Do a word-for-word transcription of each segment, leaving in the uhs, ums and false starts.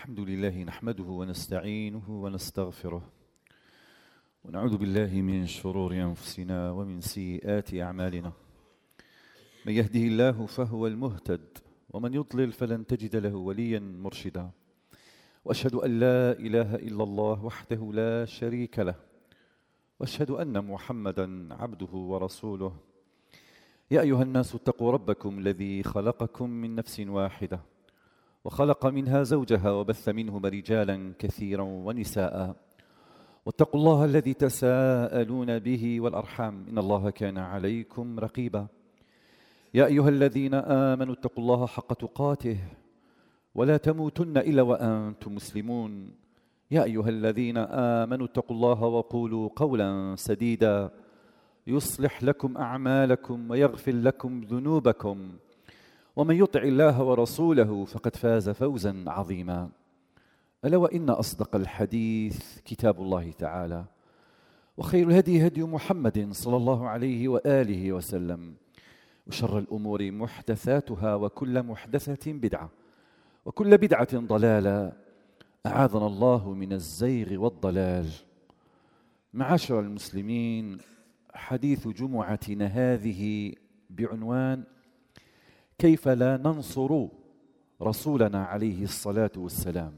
الحمد لله نحمده ونستعينه ونستغفره ونعوذ بالله من شرور أنفسنا ومن سيئات أعمالنا. من يهده الله فهو المهتد ومن يضلل فلن تجد له وليا مرشدا. وأشهد أن لا إله إلا الله وحده لا شريك له، وأشهد أن محمدا عبده ورسوله. يا أيها الناس اتقوا ربكم الذي خلقكم من نفس واحدة وخلق منها زوجها وبث منهما رجالا كثيرا ونساء، واتقوا الله الذي تساءلون به والأرحام إن الله كان عليكم رقيبا. يا أيها الذين آمنوا اتقوا الله حق تقاته ولا تموتن إلا وأنتم مسلمون. يا أيها الذين آمنوا اتقوا الله وقولوا قولا سديدا يصلح لكم أعمالكم ويغفر لكم ذنوبكم، ومن يطع الله ورسوله فقد فاز فوزا عظيما. ألا وإن أصدق الحديث كتاب الله تعالى، وخير الهدي هدي محمد صلى الله عليه وآله وسلم، وشر الأمور محدثاتها وكل محدثة بدعة وكل بدعة ضلالة، أعاذنا الله من الزيغ والضلال. معاشر المسلمين، حديث جمعتنا هذه بعنوان كيف لا ننصر رسولنا عليه الصلاة والسلام.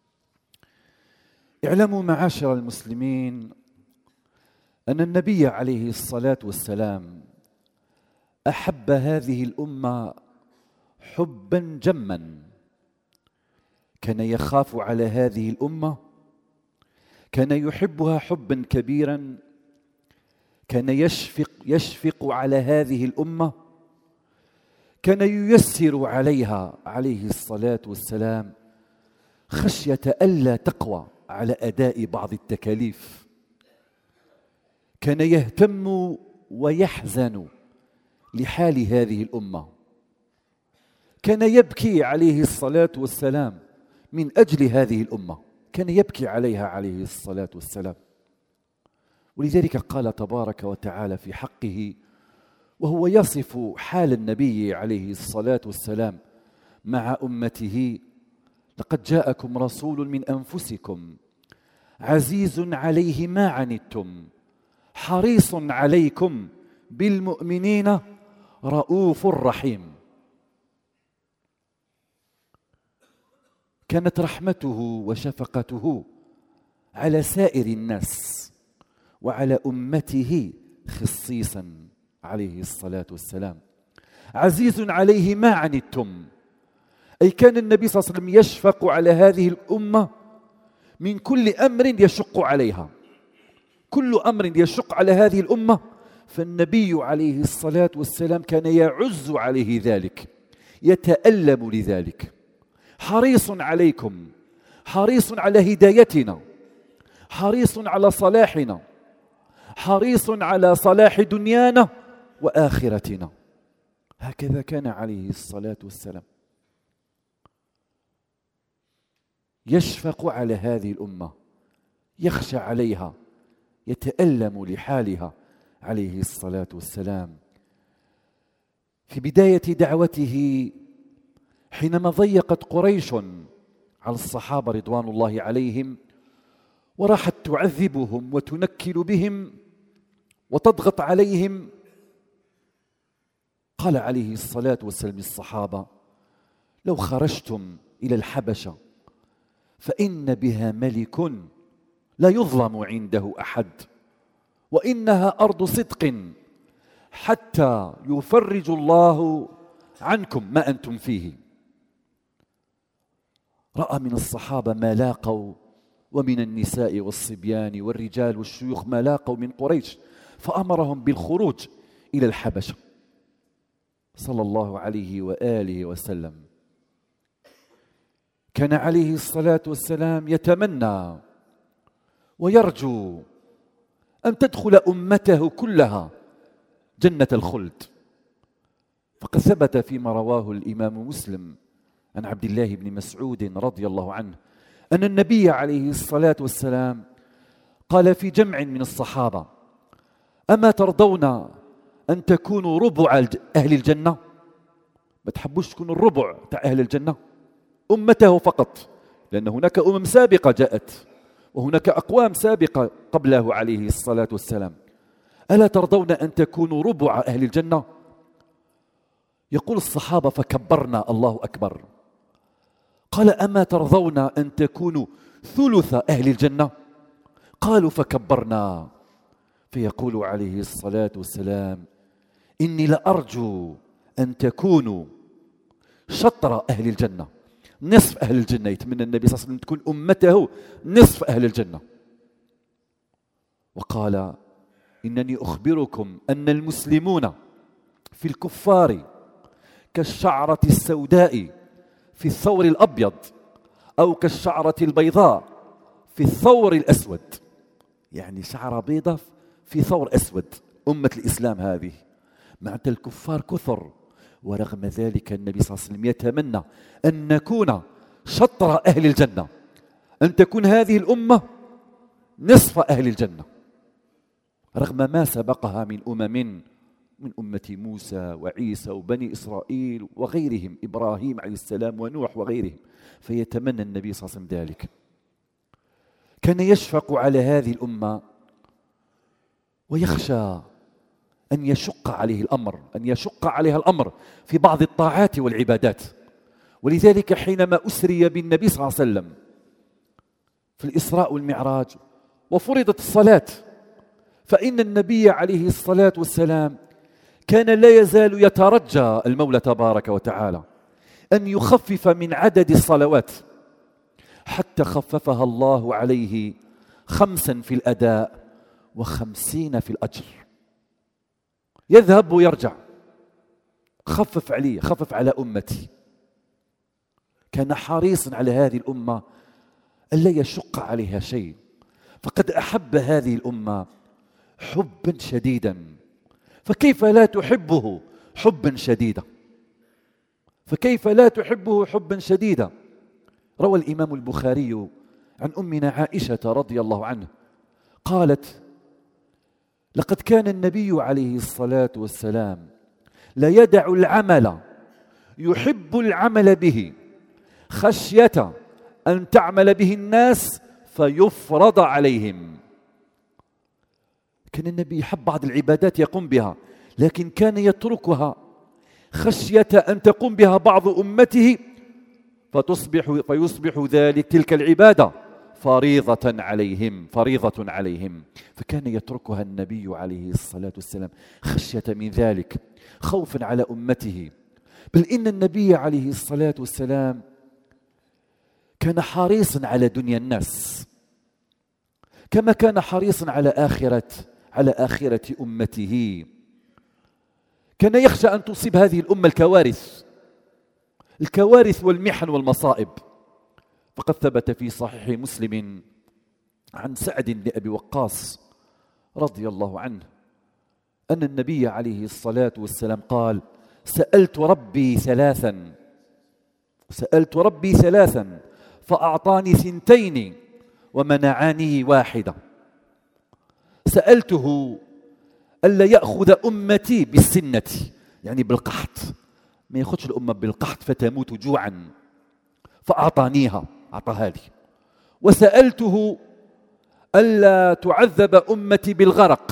اعلموا معاشر المسلمين أن النبي عليه الصلاة والسلام أحب هذه الأمة حبا جما، كان يخاف على هذه الأمة، كان يحبها حبا كبيرا، كان يشفق يشفق على هذه الأمة، كان ييسر عليها عليه الصلاة والسلام خشية ألا تقوى على أداء بعض التكاليف. كان يهتم ويحزن لحال هذه الأمة، كان يبكي عليه الصلاة والسلام من أجل هذه الأمة، كان يبكي عليها عليه الصلاة والسلام. ولذلك قال تبارك وتعالى في حقه وهو يصف حال النبي عليه الصلاة والسلام مع أمته: لقد جاءكم رسول من أنفسكم عزيز عليه ما عنتم حريص عليكم بالمؤمنين رؤوف رحيم. كانت رحمته وشفقته على سائر الناس وعلى أمته خصيصا عليه الصلاة والسلام. عزيز عليه ما عنتم، أي كان النبي صلى الله عليه وسلم يشفق على هذه الأمة من كل أمر يشق عليها. كل أمر يشق على هذه الأمة فالنبي عليه الصلاة والسلام كان يعز عليه ذلك، يتألم لذلك. حريص عليكم، حريص على هدايتنا، حريص على صلاحنا، حريص على صلاح دنيانا وآخرتنا. هكذا كان عليه الصلاة والسلام، يشفق على هذه الأمة، يخشى عليها، يتألم لحالها عليه الصلاة والسلام. في بداية دعوته حينما ضيقت قريش على الصحابة رضوان الله عليهم وراحت تعذبهم وتنكل بهم وتضغط عليهم، قال عليه الصلاة والسلام للصحابة: لو خرجتم إلى الحبشة فإن بها ملك لا يظلم عنده أحد، وإنها أرض صدق حتى يفرج الله عنكم ما أنتم فيه. رأى من الصحابة ما لاقوا، ومن النساء والصبيان والرجال والشيوخ ما لاقوا من قريش، فأمرهم بالخروج إلى الحبشة صلى الله عليه وآله وسلم. كان عليه الصلاة والسلام يتمنى ويرجو أن تدخل أمته كلها جنة الخلد، فقد ثبت فيما رواه الإمام مسلم عن عبد الله بن مسعود رضي الله عنه أن النبي عليه الصلاة والسلام قال في جمع من الصحابة: أما ترضون أن تكونوا ربع أهل الجنة؟ ما تحبوش تكونوا الربع تاع أهل الجنة؟ أمته فقط لأن هناك أمم سابقة جاءت وهناك أقوام سابقة قبله عليه الصلاة والسلام. ألا ترضون أن تكونوا ربع أهل الجنة؟ يقول الصحابة فكبرنا الله أكبر. قال أما ترضون أن تكونوا ثلث أهل الجنة؟ قالوا فكبرنا. فيقول عليه الصلاة والسلام إني لأرجو أن تكونوا شطر أهل الجنة، نصف أهل الجنة. يتمنى النبي صلى الله عليه وسلم تكون أمته نصف أهل الجنة. وقال إنني أخبركم أن المسلمون في الكفار كالشعرة السوداء في الثور الأبيض، أو كالشعرة البيضاء في الثور الأسود. يعني شعرة بيضاء في ثور أسود. أمة الإسلام هذه مع الكفار كثر، ورغم ذلك النبي صلى الله عليه وسلم يتمنى أن نكون شطر أهل الجنة، أن تكون هذه الأمة نصف أهل الجنة، رغم ما سبقها من أمم، من أمة موسى وعيسى وبني إسرائيل وغيرهم، إبراهيم عليه السلام ونوح وغيرهم. فيتمنى النبي صلى الله عليه وسلم ذلك. كان يشفق على هذه الأمة ويخشى أن يشق عليه الأمر أن يشق عليها الأمر في بعض الطاعات والعبادات. ولذلك حينما أسري بالنبي صلى الله عليه وسلم في الإسراء والمعراج وفرضت الصلاة، فإن النبي عليه الصلاة والسلام كان لا يزال يترجى المولى تبارك وتعالى أن يخفف من عدد الصلوات، حتى خففها الله عليه خمسا في الأداء وخمسين في الأجر. يذهب ويرجع، خفف علي، خفف على أمتي. كان حريصا على هذه الأمة ألا يشق عليها شيء، فقد أحب هذه الأمة حبا شديدا، فكيف لا تحبه حبا شديدا؟ فكيف لا تحبه حبا شديدا؟ روى الإمام البخاري عن أمنا عائشة رضي الله عنها قالت: لقد كان النبي عليه الصلاة والسلام لا يدع العمل يحب العمل به خشية أن تعمل به الناس فيفرض عليهم. كان النبي يحب بعض العبادات يقوم بها، لكن كان يتركها خشية أن تقوم بها بعض أمته فتصبح فيصبح ذلك تلك العبادة فريضة عليهم فريضة عليهم فكان يتركها النبي عليه الصلاة والسلام خشية من ذلك، خوفا على أمته. بل إن النبي عليه الصلاة والسلام كان حريصا على دنيا الناس كما كان حريصا على آخرة على آخرة أمته. كان يخشى أن تصيب هذه الأمة الكوارث الكوارث والمحن والمصائب. فقد ثبت في صحيح مسلم عن سعد بن أبي وقاص رضي الله عنه أن النبي عليه الصلاة والسلام قال: سألت ربي ثلاثا سألت ربي ثلاثا فأعطاني ثنتين ومنعني واحدة. سألته ألا يأخذ أمتي بالسنة، يعني بالقحط، ما يأخذش الأمة بالقحط فتموت جوعا، فأعطانيها، أعطاها لي. وسألته ألا تعذب أمتي بالغرق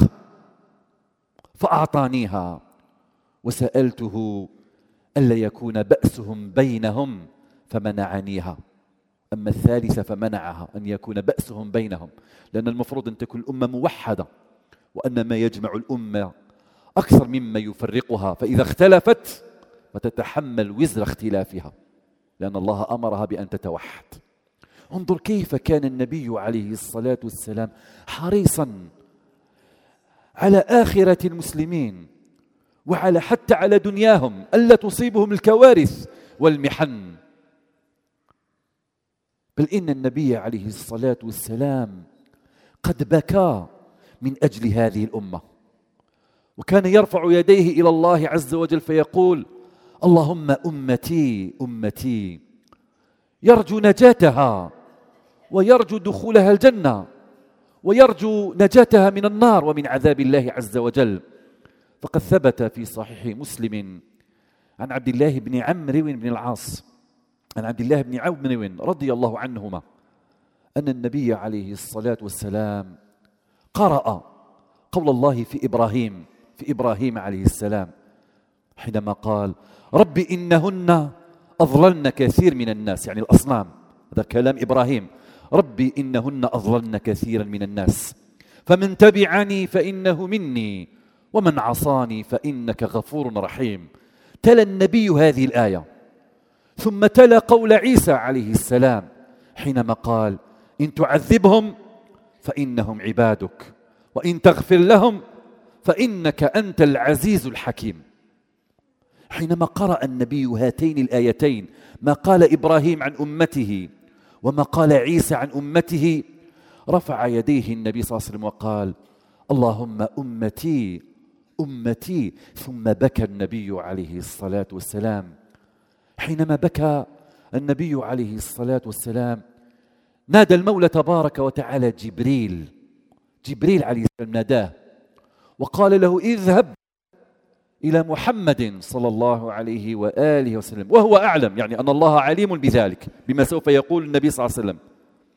فأعطانيها. وسألته ألا يكون بأسهم بينهم فمنعنيها. أما الثالثة فمنعها، أن يكون بأسهم بينهم، لأن المفروض أن تكون الأمة موحدة، وأن ما يجمع الأمة أكثر مما يفرقها، فإذا اختلفت فتتحمل وزر اختلافها، لأن الله أمرها بأن تتوحد. انظر كيف كان النبي عليه الصلاة والسلام حريصا على آخرة المسلمين وعلى حتى على دنياهم ألا تصيبهم الكوارث والمحن. بل إن النبي عليه الصلاة والسلام قد بكى من أجل هذه الأمة، وكان يرفع يديه إلى الله عز وجل فيقول: اللهم أمتي أمتي، يرجو نجاتها ويرجو دخولها الجنة ويرجو نجاتها من النار ومن عذاب الله عز وجل. فقد ثبت في صحيح مسلم عن عبد الله بن عمرو بن العاص عن عبد الله بن عمرو رضي الله عنهما أن النبي عليه الصلاة والسلام قرأ قول الله في إبراهيم في إبراهيم عليه السلام حينما قال رب إنهن أضللن كثير من الناس، يعني الأصنام، هذا كلام إبراهيم. رب إنهن أضللن كثيرا من الناس فمن تبعني فإنه مني ومن عصاني فإنك غفور رحيم. تلا النبي هذه الآية ثم تلا قول عيسى عليه السلام حينما قال إن تعذبهم فإنهم عبادك وإن تغفر لهم فإنك أنت العزيز الحكيم. حينما قرأ النبي هاتين الآيتين، ما قال إبراهيم عن أمته وما قال عيسى عن أمته، رفع يديه النبي صلى الله عليه وسلم وقال اللهم أمتي أمتي، ثم بكى النبي عليه الصلاة والسلام. حينما بكى النبي عليه الصلاة والسلام نادى المولى تبارك وتعالى جبريل جبريل عليه السلام ناداه وقال له اذهب إلى محمد صلى الله عليه وآله وسلم، وهو أعلم، يعني أن الله عليم بذلك بما سوف يقول النبي صلى الله عليه وسلم،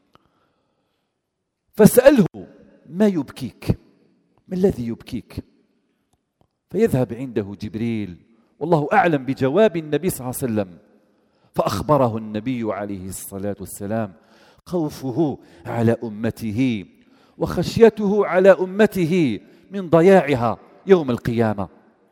فاسأله ما يبكيك، ما الذي يبكيك؟ فيذهب عنده جبريل والله أعلم بجواب النبي صلى الله عليه وسلم، فأخبره النبي عليه الصلاة والسلام خوفه على أمته وخشيته على أمته من ضياعها يوم القيامة.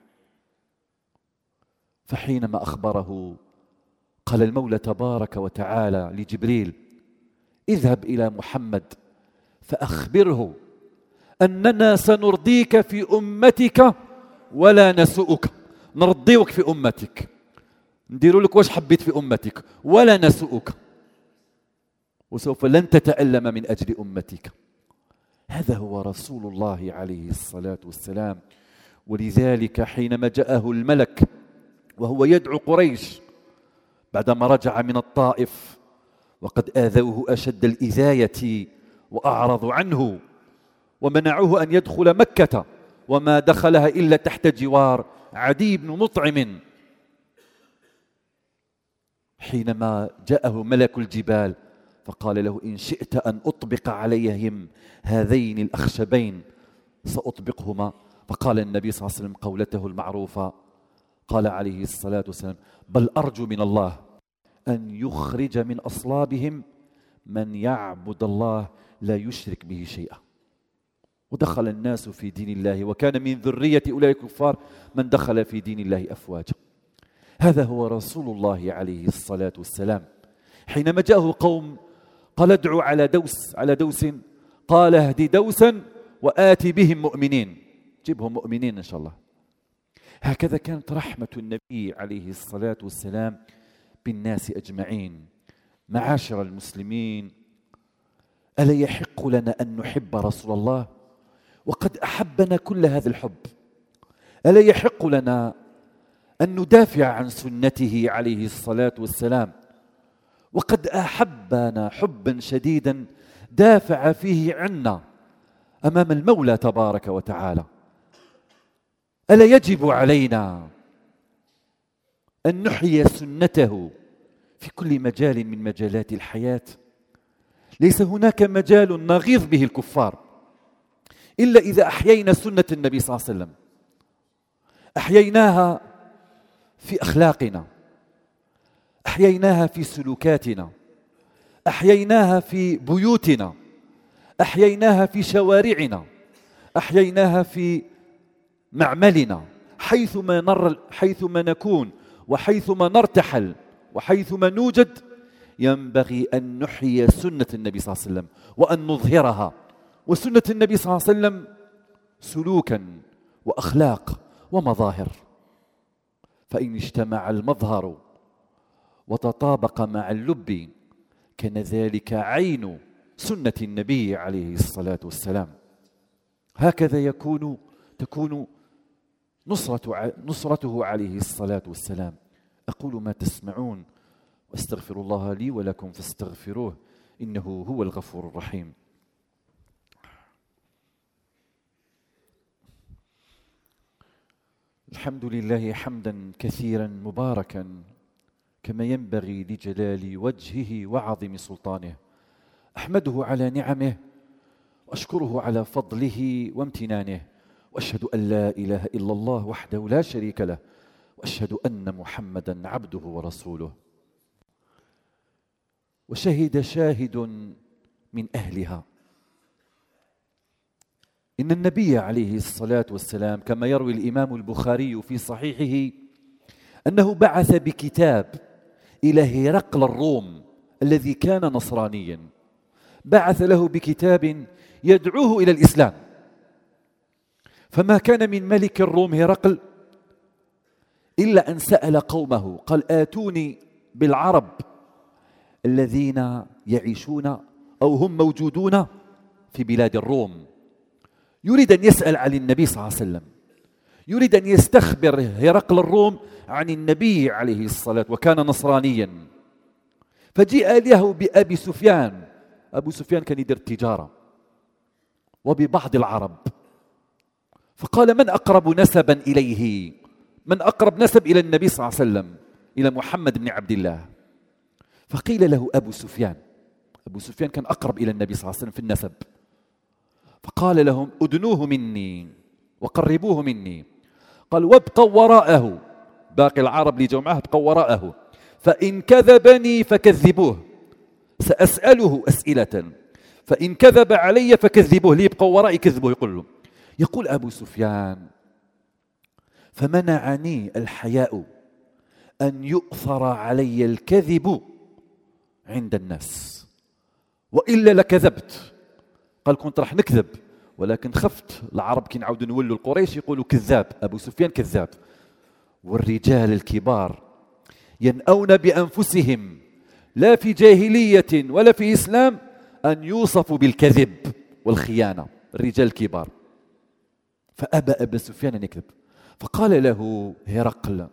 فحينما أخبره قال المولى تبارك وتعالى لجبريل اذهب إلى محمد فأخبره أننا سنرضيك في أمتك ولا نسؤك، نرضيك في أمتك، نديروا لك واش حبيت في أمتك ولا نسؤك، وسوف لن تتألم من أجل أمتك. هذا هو رسول الله عليه الصلاة والسلام. ولذلك حينما جاءه الملك وهو يدعو قريش بعدما رجع من الطائف وقد آذوه أشد الإذاية وأعرضوا عنه ومنعوه أن يدخل مكة وما دخلها إلا تحت جوار عدي بن مطعم، حينما جاءه ملك الجبال فقال له إن شئت أن أطبق عليهم هذين الأخشبين سأطبقهما، فقال النبي صلى الله عليه وسلم قولته المعروفة، قال عليه الصلاة والسلام بل أرجو من الله أن يخرج من أصلابهم من يعبد الله لا يشرك به شيئا. ودخل الناس في دين الله وكان من ذرية أولئك الكفار من دخل في دين الله أفواجا. هذا هو رسول الله عليه الصلاة والسلام. حينما جاءه قوم قال ادعوا على دوس على دوس قال اهدي دوسا وآتي بهم مؤمنين، جيبهم مؤمنين إن شاء الله. هكذا كانت رحمة النبي عليه الصلاة والسلام بالناس أجمعين. معاشر المسلمين، ألا يحق لنا أن نحب رسول الله وقد أحبنا كل هذا الحب؟ ألا يحق لنا أن ندافع عن سنته عليه الصلاة والسلام وقد أحبنا حبا شديدا دافع فيه عنا أمام المولى تبارك وتعالى؟ ألا يجب علينا أن نحيي سنته في كل مجال من مجالات الحياة؟ ليس هناك مجال نغيظ به الكفار إلا إذا أحيينا سنة النبي صلى الله عليه وسلم، أحييناها في أخلاقنا، أحييناها في سلوكاتنا، أحييناها في بيوتنا، أحييناها في شوارعنا، أحييناها في معملنا، حيثما نر حيثما نكون وحيثما نرتحل وحيثما نوجد ينبغي أن نحيي سنة النبي صلى الله عليه وسلم وأن نظهرها. وسنة النبي صلى الله عليه وسلم سلوكا وأخلاق ومظاهر، فإن اجتمع المظهر وتطابق مع اللب كان ذلك عين سنة النبي عليه الصلاة والسلام. هكذا يكون تكون نصرة نصرته عليه الصلاة والسلام. أقول ما تسمعون واستغفر الله لي ولكم فاستغفروه إنه هو الغفور الرحيم. الحمد لله حمدا كثيرا مباركا كما ينبغي لجلال وجهه وعظيم سلطانه. أحمده على نعمه وأشكره على فضله وامتنانه، وأشهد أن لا إله إلا الله وحده لا شريك له، وأشهد أن محمدًا عبده ورسوله. وشهد شاهد من أهلها إن النبي عليه الصلاة والسلام كما يروي الإمام البخاري في صحيحه أنه بعث بكتاب إلى هرقل الروم الذي كان نصرانيا، بعث له بكتاب يدعوه إلى الإسلام. فما كان من ملك الروم هرقل إلا أن سأل قومه قال: آتوني بالعرب الذين يعيشون أو هم موجودون في بلاد الروم. يريد أن يسأل عن النبي صلى الله عليه وسلم، يريد أن يستخبر هرقل الروم عن النبي عليه الصلاة، وكان نصرانيا. فجيء له بأبي سفيان، أبو سفيان كان يدير التجارة، وببعض العرب، فقال: من أقرب نسبا إليه؟ من أقرب نسب إلى النبي صلى الله عليه وسلم، إلى محمد بن عبد الله؟ فقيل له أبو سفيان. أبو سفيان كان أقرب إلى النبي صلى الله عليه وسلم في النسب. فقال لهم: أدنوه مني وقربوه مني. قال: وابقوا وراءه، باقي العرب اللي جاءوا معه ابقوا وراءه، فإن كذبني فكذبوه، سأسأله أسئلة، فإن كذب علي فكذبوه، لي يبقوا ورائي كذبوه. يقول له، يقول أبو سفيان: فمنعني الحياء أن يؤثر علي الكذب عند الناس، وإلا لكذبت. قال: كنت راح نكذب، ولكن خفت العرب كي نعاودوا نولوا القريش يقولوا كذاب، أبو سفيان كذاب. والرجال الكبار ينأون بأنفسهم لا في جاهلية ولا في إسلام أن يوصفوا بالكذب والخيانة، الرجال الكبار. فأبى أبو سفيان أن يكذب. فقال له هرقل: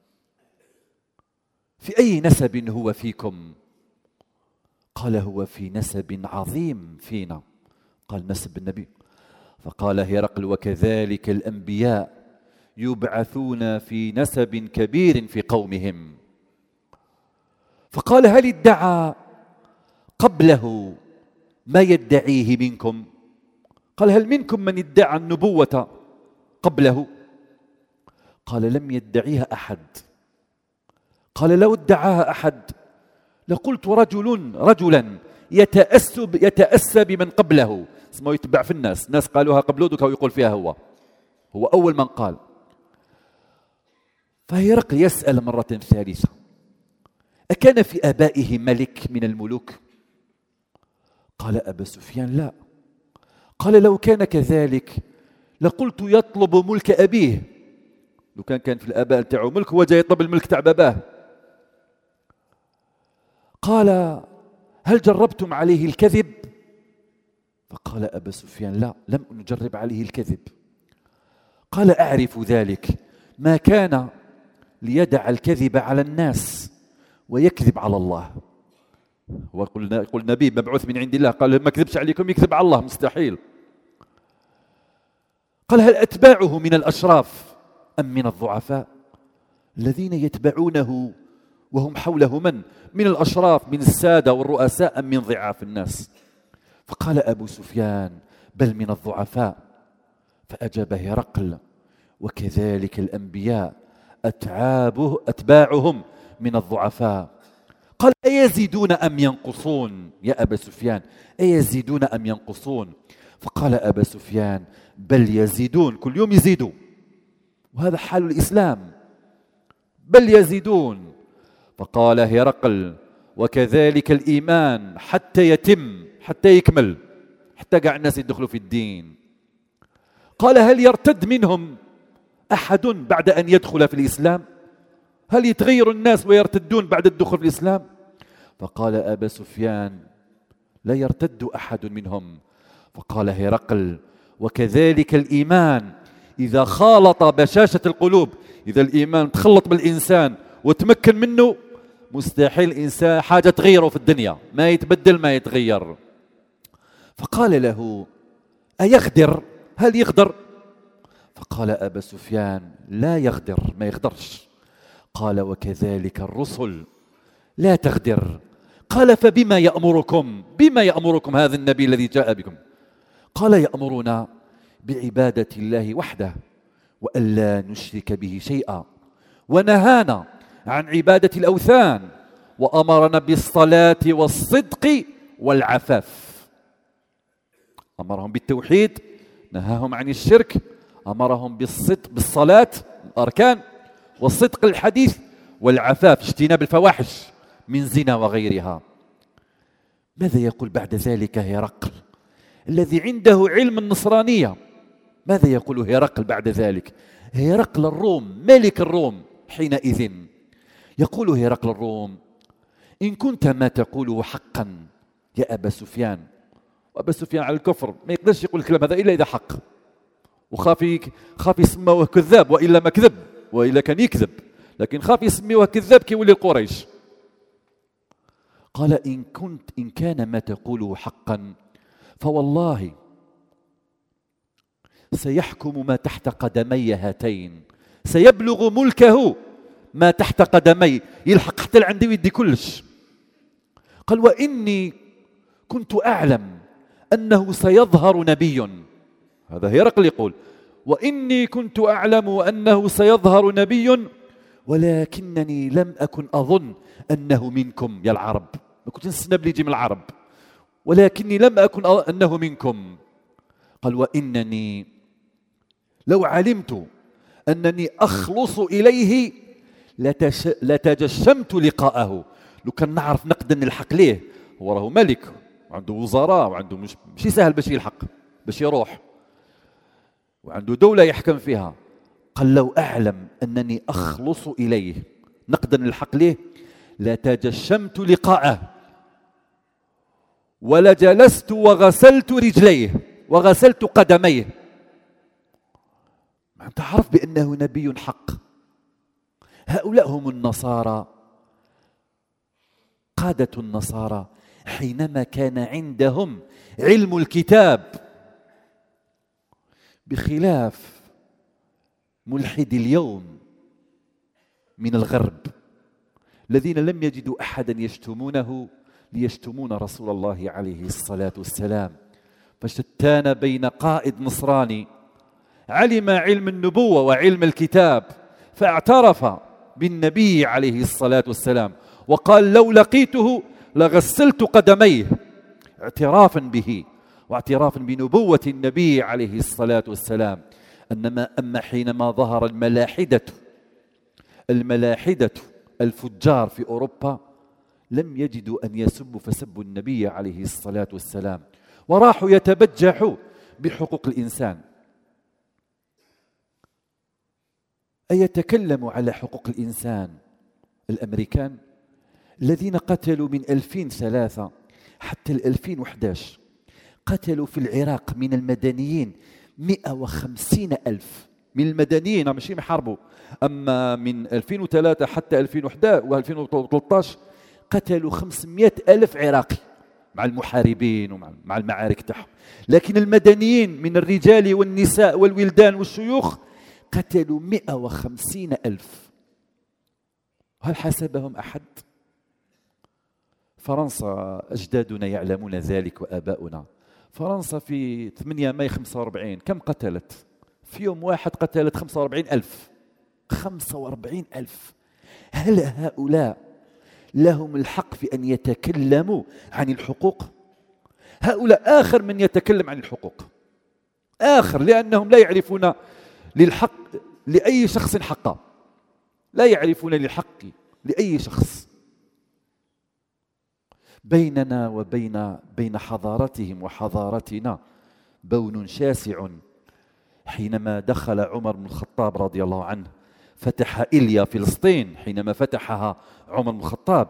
في أي نسب هو فيكم؟ قال: هو في نسب عظيم فينا. قال: نسب النبي. فقال هرقل: وكذلك الأنبياء يبعثون في نسب كبير في قومهم. فقال: هل ادعى قبله ما يدعيه منكم؟ قال: هل منكم من ادعى النبوة قبله؟ قال: لم يدعيها أحد. قال: لو ادعاها أحد لقلت رجل رجلا يتأسى يتأسى بمن قبله، اسمه يتبع في الناس، الناس قالوها قبله دوكا ويقول فيها هو هو أول من قال. فهرقل يسأل مرة ثالثة: أكان في آبائه ملك من الملوك؟ قال أبا سفيان: لا. قال: لو كان كذلك لقلت يطلب ملك أبيه، لو كان كان في الآباء تاعو ملك هو جاي يطلب الملك تاع باباه. قال: هل جربتم عليه الكذب؟ فقال أبا سفيان: لا، لم نجرب عليه الكذب. قال: أعرف ذلك، ما كان ليدع الكذب على الناس ويكذب على الله. وقلنا يقول نبي مبعوث من عند الله، قال: ما كذبش عليكم، يكذب على الله، مستحيل. قال: هل أتباعه من الأشراف أم من الضعفاء؟ الذين يتبعونه وهم حوله من؟ من الأشراف، من السادة والرؤساء، أم من ضعاف الناس؟ فقال أبو سفيان: بل من الضعفاء. فأجاب هرقل: وكذلك الأنبياء أتعابه أتباعهم من الضعفاء. قال: أيزيدون أم ينقصون يا أبا سفيان؟ أيزيدون أم ينقصون؟ فقال أبا سفيان: بل يزيدون، كل يوم يزيدوا، وهذا حال الإسلام، بل يزيدون. فقال هرقل: وكذلك الإيمان حتى يتم، حتى يكمل، حتى قاع الناس يدخلوا في الدين. قال: هل يرتد منهم أحد بعد أن يدخل في الإسلام؟ هل يتغير الناس ويرتدون بعد الدخول في الإسلام؟ فقال أبا سفيان: لا يرتد أحد منهم. فقال هرقل: وكذلك الإيمان إذا خالط بشاشة القلوب، إذا الإيمان تخلط بالإنسان وتمكن منه، مستحيل الإنسان حاجة تغيره في الدنيا، ما يتبدل ما يتغير. فقال له: أيغدر؟ هل يغدر؟ فقال أبا سفيان: لا يغدر، ما يغدرش. قال: وكذلك الرسل لا تغدر. قال فبما يأمركم؟ بما يأمركم هذا النبي الذي جاء بكم؟ قال يأمرنا بعبادة الله وحده وألا نشرك به شيئا، ونهانا عن عبادة الأوثان، وأمرنا بالصلاة والصدق والعفاف. أمرهم بالتوحيد، نهاهم عن الشرك، أمرهم بالصدق بالصلاة الأركان، والصدق الحديث، والعفاف اجتناب الفواحش من زنا وغيرها. ماذا يقول بعد ذلك هرقل الذي عنده علم النصرانية؟ ماذا يقول هرقل بعد ذلك؟ هرقل الروم ملك الروم حينئذ يقول هرقل الروم: إن كنت ما تقوله حقا يا أبا سفيان. وأبا سفيان على الكفر ما يقدرش يقول الكلام هذا إلا إذا حق، وخاف خاف يسموه كذاب، وإلا ما كذب، وإلا كان يكذب، لكن خاف يسميوه كذاب كي يولي القريش. قال: إن كنت إن كان ما تقوله حقا فوالله سيحكم ما تحت قدمي هاتين، سيبلغ ملكه ما تحت قدمي، يلحق حتى لعندي ويدي كلش. قال: وإني كنت أعلم أنه سيظهر نبي. هذا هرقل يقول: وإني كنت أعلم أنه سيظهر نبي ولكنني لم أكن أظن أنه منكم يا العرب. ما كنت نستنى بلي يجي من العرب، ولكني لم أكن أنه منكم. قال: وإنني لو علمت أنني أخلص إليه لتش... لتجشمت لقاءه. لو كان نعرف نقدر نلحق ليه، هو راهو ملك وعنده وزراء وعنده مش ماشي سهل باش يلحق باش يروح، وعنده دولة يحكم فيها. قال: لو أعلم أنني أخلص إليه نقدر نلحق ليه لتجشمت لقاءه ولجلست وغسلت رجليه وغسلت قدميه. أنت تعرف بأنه نبي حق. هؤلاء هم النصارى، قادة النصارى حينما كان عندهم علم الكتاب، بخلاف ملحدي اليوم من الغرب الذين لم يجدوا أحدا يشتمونه ليشتمون رسول الله عليه الصلاة والسلام. فشتان بين قائد نصراني علم علم النبوة وعلم الكتاب فاعترف بالنبي عليه الصلاة والسلام وقال: لو لقيته لغسلت قدميه، اعترافا به واعترافا بنبوة النبي عليه الصلاة والسلام. أنما أما حينما ظهر الملاحدة الملاحدة الفجار في أوروبا لم يجدوا أن يسبوا فسبوا النبي عليه الصلاة والسلام، وراحوا يتبجحوا بحقوق الإنسان. أيتكلم على حقوق الإنسان الأمريكان الذين قتلوا من ألفين وثلاثة حتى ألفين وأحد عشر، قتلوا في العراق من المدنيين مئة وخمسين ألف من المدنيين، ماشي يحاربوا. أما من ألفين وثلاثة حتى ألفين وأحد عشر وألفين وثلاثة عشر قتلوا خمسمئة ألف عراقي مع المحاربين ومع المعارك تاعهم. لكن المدنيين من الرجال والنساء والولدان والشيوخ قتلوا مئة وخمسين ألف. هل حسبهم أحد؟ فرنسا أجدادنا يعلمون ذلك وآباؤنا. فرنسا في ثمانية ماي خمسة وأربعين كم قتلت؟ في يوم واحد قتلت خمسة وأربعين ألف. خمسة وأربعين ألف. هل هؤلاء لهم الحق في أن يتكلموا عن الحقوق؟ هؤلاء آخر من يتكلم عن الحقوق، آخر، لأنهم لا يعرفون للحق لأي شخص حقا، لا يعرفون للحق لأي شخص. بيننا وبين بين حضارتهم وحضارتنا بون شاسع. حينما دخل عمر بن الخطاب رضي الله عنه فتح إليا فلسطين، حينما فتحها عمر بن الخطاب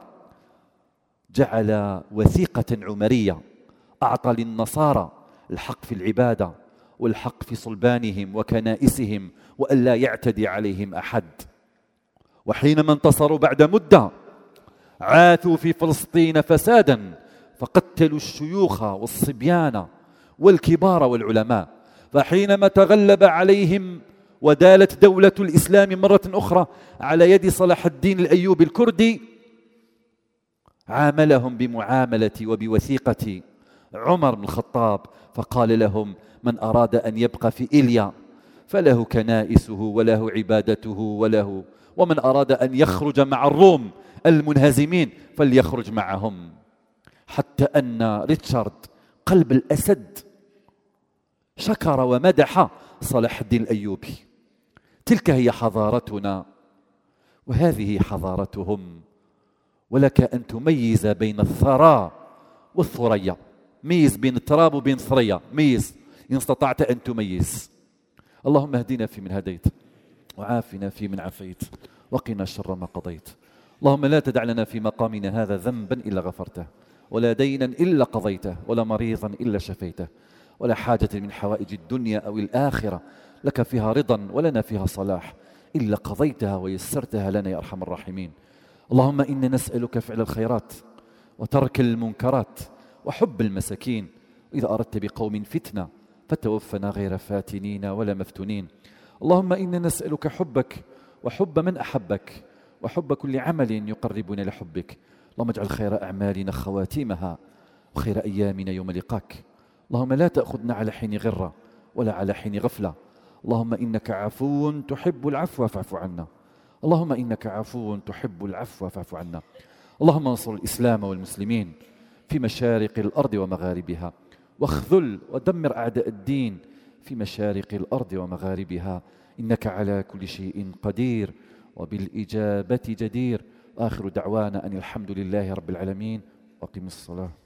جعل وثيقة عمرية أعطى للنصارى الحق في العبادة والحق في صلبانهم وكنائسهم وألا يعتدي عليهم أحد. وحينما انتصروا بعد مدة عاثوا في فلسطين فسادا فقتلوا الشيوخ والصبيان والكبار والعلماء. فحينما تغلب عليهم ودالت دولة الإسلام مرة أخرى على يد صلاح الدين الأيوبي الكردي، عاملهم بمعاملة وبوثيقة عمر بن الخطاب، فقال لهم: من أراد أن يبقى في إيليا فله كنائسه وله عبادته وله، ومن أراد أن يخرج مع الروم المنهزمين فليخرج معهم. حتى أن ريتشارد قلب الأسد شكر ومدح صلاح الدين الأيوبي. تلك هي حضارتنا وهذه حضارتهم. ولك أن تميز بين الثراء والثريا، ميز بين التراب وبين الثريا، ميز إن استطعت أن تميز. اللهم اهدنا فيمن هديت، وعافنا فيمن عافيت، وقنا شر ما قضيت. اللهم لا تدع لنا في مقامنا هذا ذنبا إلا غفرته، ولا دينا إلا قضيته، ولا مريضا إلا شفيته، ولا حاجة من حوائج الدنيا أو الآخرة لك فيها رضا ولنا فيها صلاح إلا قضيتها ويسرتها لنا يا أرحم الراحمين. اللهم إنا نسألك فعل الخيرات وترك المنكرات وحب المساكين، وإذا أردت بقوم فتنة فتوفنا غير فاتنين ولا مفتونين. اللهم إنا نسألك حبك وحب من أحبك وحب كل عمل يقربنا لحبك. اللهم اجعل خير أعمالنا خواتيمها وخير أيامنا يوم لقاك. اللهم لا تأخذنا على حين غرة ولا على حين غفلة. اللهم إنك عفو تحب العفو فاعف عنا. اللهم إنك عفو تحب العفو فاعف عنا. اللهم انصر الإسلام والمسلمين في مشارق الأرض ومغاربها، واخذل ودمر أعداء الدين في مشارق الأرض ومغاربها، إنك على كل شيء قدير وبالإجابة جدير. آخر دعوانا أن الحمد لله رب العالمين، وأقم الصلاة.